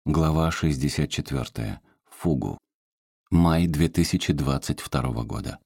Глава 64. Фугу. Май 2022 года.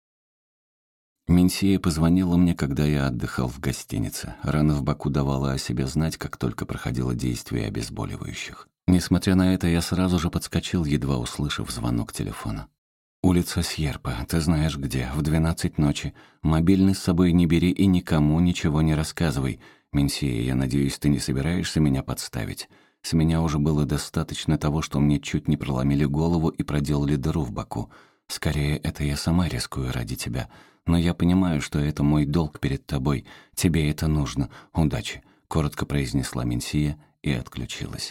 Минсия позвонила мне, когда я отдыхал в гостинице. Рана в боку давала о себе знать, как только проходило действие обезболивающих. Несмотря на это, я сразу же подскочил, едва услышав звонок телефона. «Улица Сьерпа, ты знаешь где, в 12 ночи. Мобильный с собой не бери и никому ничего не рассказывай. Минсия, я надеюсь, ты не собираешься меня подставить? С меня уже было достаточно того, что мне чуть не проломили голову и проделали дыру в боку. Скорее, это я сама рискую ради тебя. Но я понимаю, что это мой долг перед тобой. Тебе это нужно. Удачи», — коротко произнесла Минсия и отключилась.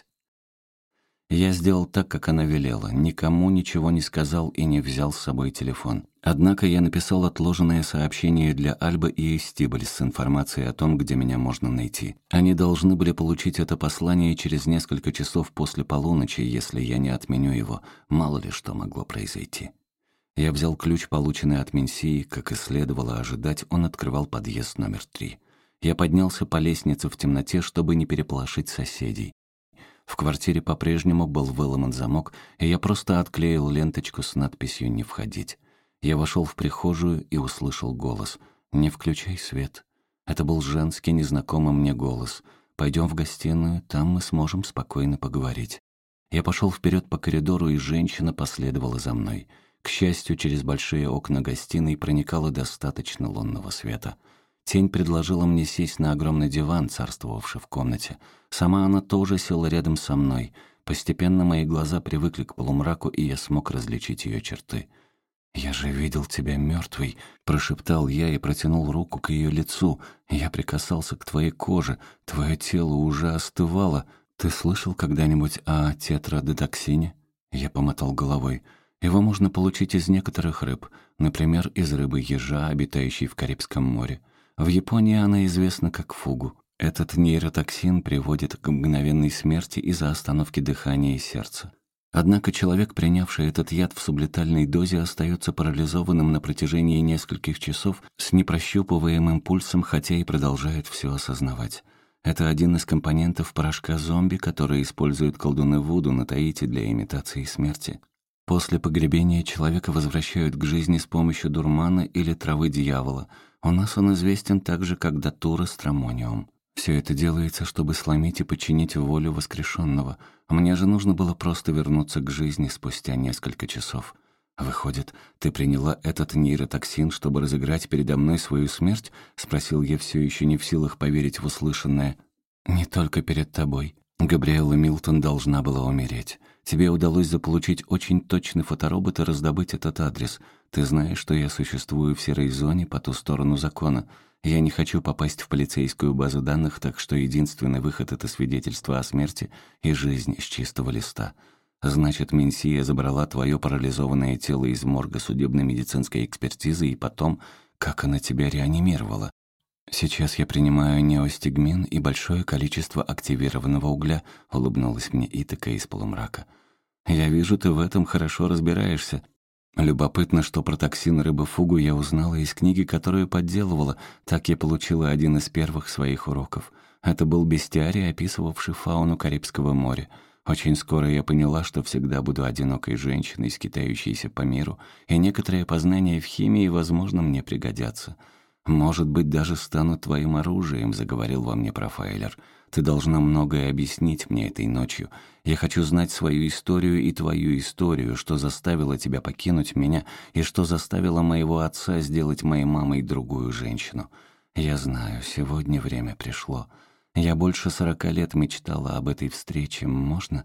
Я сделал так, как она велела, никому ничего не сказал и не взял с собой телефон. Однако я написал отложенное сообщение для Альбы и Эстибель с информацией о том, где меня можно найти. Они должны были получить это послание через несколько часов после полуночи, если я не отменю его. Мало ли что могло произойти. Я взял ключ, полученный от Минсии, как и следовало ожидать, он открывал подъезд номер 3. Я поднялся по лестнице в темноте, чтобы не переполошить соседей. В квартире по-прежнему был выломан замок, и я просто отклеил ленточку с надписью «Не входить». Я вошел в прихожую и услышал голос: «Не включай свет». Это был женский, незнакомый мне голос. «Пойдем в гостиную, там мы сможем спокойно поговорить». Я пошел вперед по коридору, и женщина последовала за мной. К счастью, через большие окна гостиной проникало достаточно лунного света. Тень предложила мне сесть на огромный диван, царствовавший в комнате. Сама она тоже села рядом со мной. Постепенно мои глаза привыкли к полумраку, и я смог различить ее черты. «Я же видел тебя мертвой», — прошептал я и протянул руку к ее лицу. «Я прикасался к твоей коже, твое тело уже остывало. Ты слышал когда-нибудь о тетрадотоксине?» Я помотал головой. «Его можно получить из некоторых рыб, например, из рыбы-ежа, обитающей в Карибском море. В Японии она известна как фугу. Этот нейротоксин приводит к мгновенной смерти из-за остановки дыхания и сердца. Однако человек, принявший этот яд в сублетальной дозе, остается парализованным на протяжении нескольких часов с непрощупываемым пульсом, хотя и продолжает все осознавать. Это один из компонентов порошка зомби, который используют колдуны Вуду на Таити для имитации смерти. После погребения человека возвращают к жизни с помощью дурмана или травы дьявола. У нас он известен также как датура стромониум. Все это делается, чтобы сломить и подчинить волю воскрешенного. Мне же нужно было просто вернуться к жизни спустя несколько часов. «Выходит, ты приняла этот нейротоксин, чтобы разыграть передо мной свою смерть?» — спросил я, все еще не в силах поверить в услышанное. «Не только перед тобой. Габриэла Милтон должна была умереть. Тебе удалось заполучить очень точный фоторобот и раздобыть этот адрес. Ты знаешь, что я существую в серой зоне по ту сторону закона. Я не хочу попасть в полицейскую базу данных, так что единственный выход — это свидетельство о смерти и жизнь с чистого листа. Значит, Минсия забрала твое парализованное тело из морга судебно-медицинской экспертизы, и потом, как она тебя реанимировала? Сейчас я принимаю неостигмин и большое количество активированного угля», — улыбнулась мне Итака из полумрака. «Я вижу, ты в этом хорошо разбираешься. Любопытно, что про токсин рыбы-фугу я узнала из книги, которую подделывала. Так я получила один из первых своих уроков. Это был бестиарий, описывавший фауну Карибского моря. Очень скоро я поняла, что всегда буду одинокой женщиной, скитающейся по миру, и некоторые познания в химии, возможно, мне пригодятся. «Может быть, даже стану твоим оружием», — заговорил во мне профайлер. «Ты должна многое объяснить мне этой ночью. Я хочу знать свою историю и твою историю, что заставило тебя покинуть меня и что заставило моего отца сделать моей мамой другую женщину. Я знаю, сегодня время пришло. Я больше 40 лет мечтала об этой встрече. Можно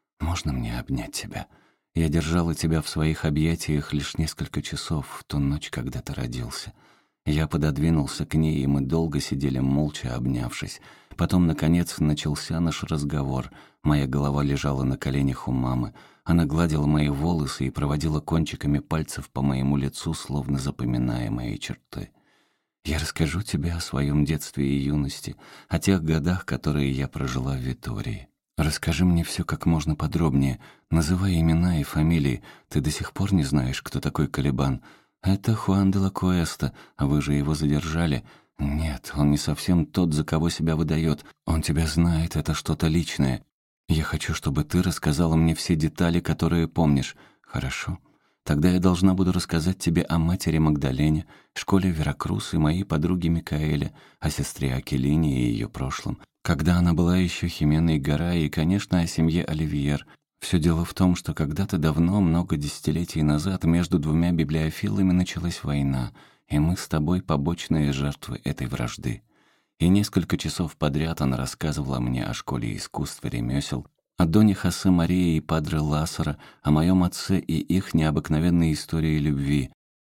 мне обнять тебя? Я держала тебя в своих объятиях лишь несколько часов в ту ночь, когда ты родился». Я пододвинулся к ней, и мы долго сидели молча, обнявшись. Потом, наконец, начался наш разговор. Моя голова лежала на коленях у мамы. Она гладила мои волосы и проводила кончиками пальцев по моему лицу, словно запоминая мои черты. «Я расскажу тебе о своем детстве и юности, о тех годах, которые я прожила в Витории. Расскажи мне все как можно подробнее. Называй имена и фамилии. Ты до сих пор не знаешь, кто такой Калибан?» «Это Хуан де ла Куэста, вы же его задержали». «Нет, он не совсем тот, за кого себя выдает. Он тебя знает, это что-то личное». Я хочу, чтобы ты рассказала мне все детали, которые помнишь. Хорошо. Тогда я должна буду рассказать тебе о матери Магдалене, школе Веракрус и моей подруге Микаэле, о сестре Акелине и ее прошлом. Когда она была еще Хименой Гора, и, конечно, о семье Оливьер. Все дело в том, что когда-то давно, много десятилетий назад, между двумя библиофилами началась война, и мы с тобой побочные жертвы этой вражды. И несколько часов подряд она рассказывала мне о школе искусств и ремесел, о Доне Хосе Марии и Падре Лассера, о моем отце и их необыкновенной истории любви.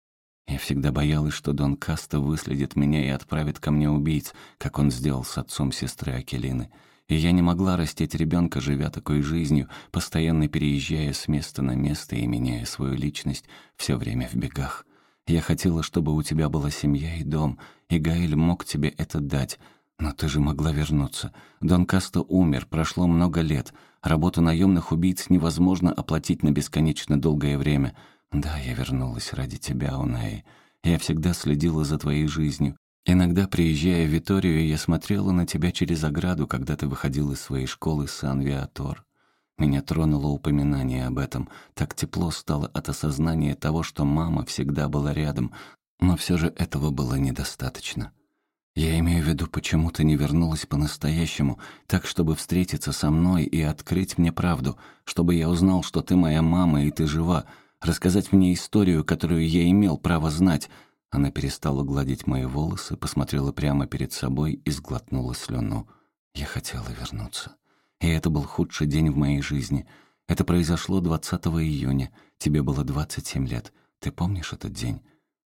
Я всегда боялась, что Дон Касто выследит меня и отправит ко мне убийц, как он сделал с отцом сестры Акелины. И я не могла растить ребенка, живя такой жизнью, постоянно переезжая с места на место и меняя свою личность все время в бегах. Я хотела, чтобы у тебя была семья и дом, и Гаэль мог тебе это дать. Но ты же могла вернуться. Дон Касто умер, прошло много лет. Работу наемных убийц невозможно оплатить на бесконечно долгое время. Да, я вернулась ради тебя, Унаи. Я всегда следила за твоей жизнью. Иногда, приезжая в Виторию, я смотрела на тебя через ограду, когда ты выходил из своей школы Сан-Виатор. Меня тронуло упоминание об этом. Так тепло стало от осознания того, что мама всегда была рядом, но все же этого было недостаточно. Я имею в виду, почему ты не вернулась по-настоящему, так, чтобы встретиться со мной и открыть мне правду, чтобы я узнал, что ты моя мама и ты жива, рассказать мне историю, которую я имел право знать. Она перестала гладить мои волосы, посмотрела прямо перед собой и сглотнула слюну. Я хотела вернуться. И это был худший день в моей жизни. Это произошло 20 июня. Тебе было 27 лет. Ты помнишь этот день?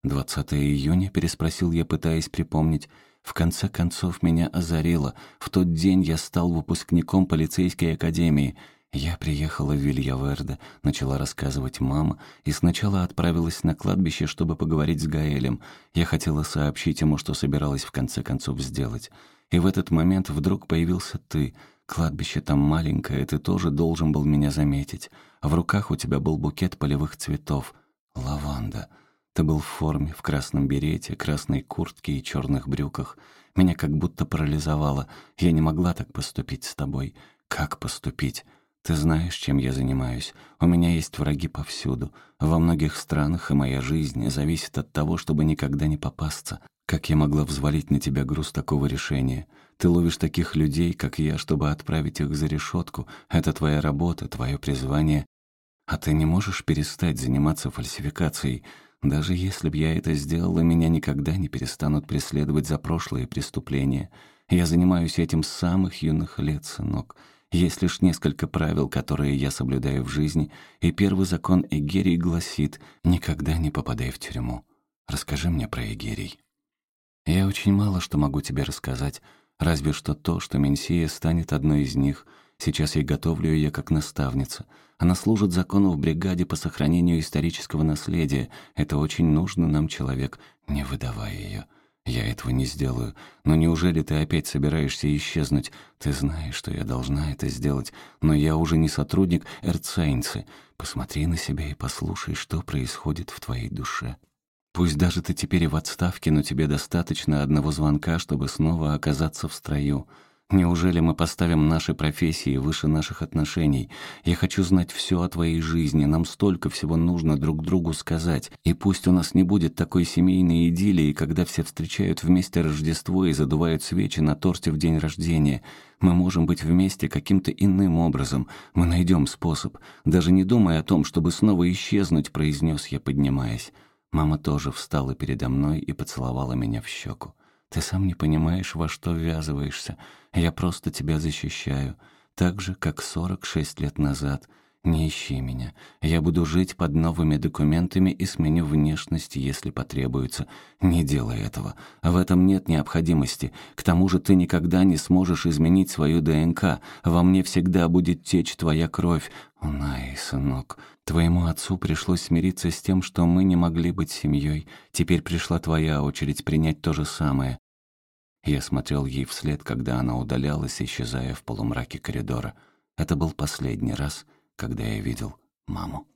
20 июня?» — переспросил я, пытаясь припомнить. В конце концов меня озарило. В тот день я стал выпускником полицейской академии. Я приехала в Вильяверде, начала рассказывать мама, и сначала отправилась на кладбище, чтобы поговорить с Гаэлем. Я хотела сообщить ему, что собиралась в конце концов сделать. И в этот момент вдруг появился ты. Кладбище там маленькое, ты тоже должен был меня заметить. В руках у тебя был букет полевых цветов. Лаванда. Ты был в форме, в красном берете, красной куртке и черных брюках. Меня как будто парализовало. Я не могла так поступить с тобой. Как поступить? Ты знаешь, чем я занимаюсь. У меня есть враги повсюду. Во многих странах, и моя жизнь зависит от того, чтобы никогда не попасться. Как я могла взвалить на тебя груз такого решения? Ты ловишь таких людей, как я, чтобы отправить их за решетку. Это твоя работа, твое призвание. А ты не можешь перестать заниматься фальсификацией. Даже если б я это сделала, меня никогда не перестанут преследовать за прошлые преступления. Я занимаюсь этим с самых юных лет, сынок. Есть лишь несколько правил, которые я соблюдаю в жизни, и первый закон Эгерии гласит: «Никогда не попадай в тюрьму». Расскажи мне про Эгерий. Я очень мало что могу тебе рассказать, разве что то, что Менсия станет одной из них. Сейчас я готовлю ее как наставница. Она служит закону в бригаде по сохранению исторического наследия. Это очень нужный нам человек. Не выдавай ее. Я этого не сделаю. Но неужели ты опять собираешься исчезнуть? Ты знаешь, что я должна это сделать, но я уже не сотрудник Эрцейнцы. Посмотри на себя и послушай, что происходит в твоей душе. Пусть даже ты теперь и в отставке, но тебе достаточно одного звонка, чтобы снова оказаться в строю. Неужели мы поставим наши профессии выше наших отношений? Я хочу знать все о твоей жизни, нам столько всего нужно друг другу сказать. И пусть у нас не будет такой семейной идиллии, когда все встречают вместе Рождество и задувают свечи на торте в день рождения. Мы можем быть вместе каким-то иным образом. Мы найдем способ. Даже не думай о том, чтобы снова исчезнуть, произнес я, поднимаясь. Мама тоже встала передо мной и поцеловала меня в щеку. Ты сам не понимаешь, во что ввязываешься. Я просто тебя защищаю. Так же, как 46 лет назад. Не ищи меня. Я буду жить под новыми документами и сменю внешность, если потребуется. Не делай этого. В этом нет необходимости. К тому же ты никогда не сможешь изменить свою ДНК. Во мне всегда будет течь твоя кровь. Унай, сынок, твоему отцу пришлось смириться с тем, что мы не могли быть семьей. Теперь пришла твоя очередь принять то же самое. Я смотрел ей вслед, когда она удалялась, исчезая в полумраке коридора. Это был последний раз, когда я видел маму.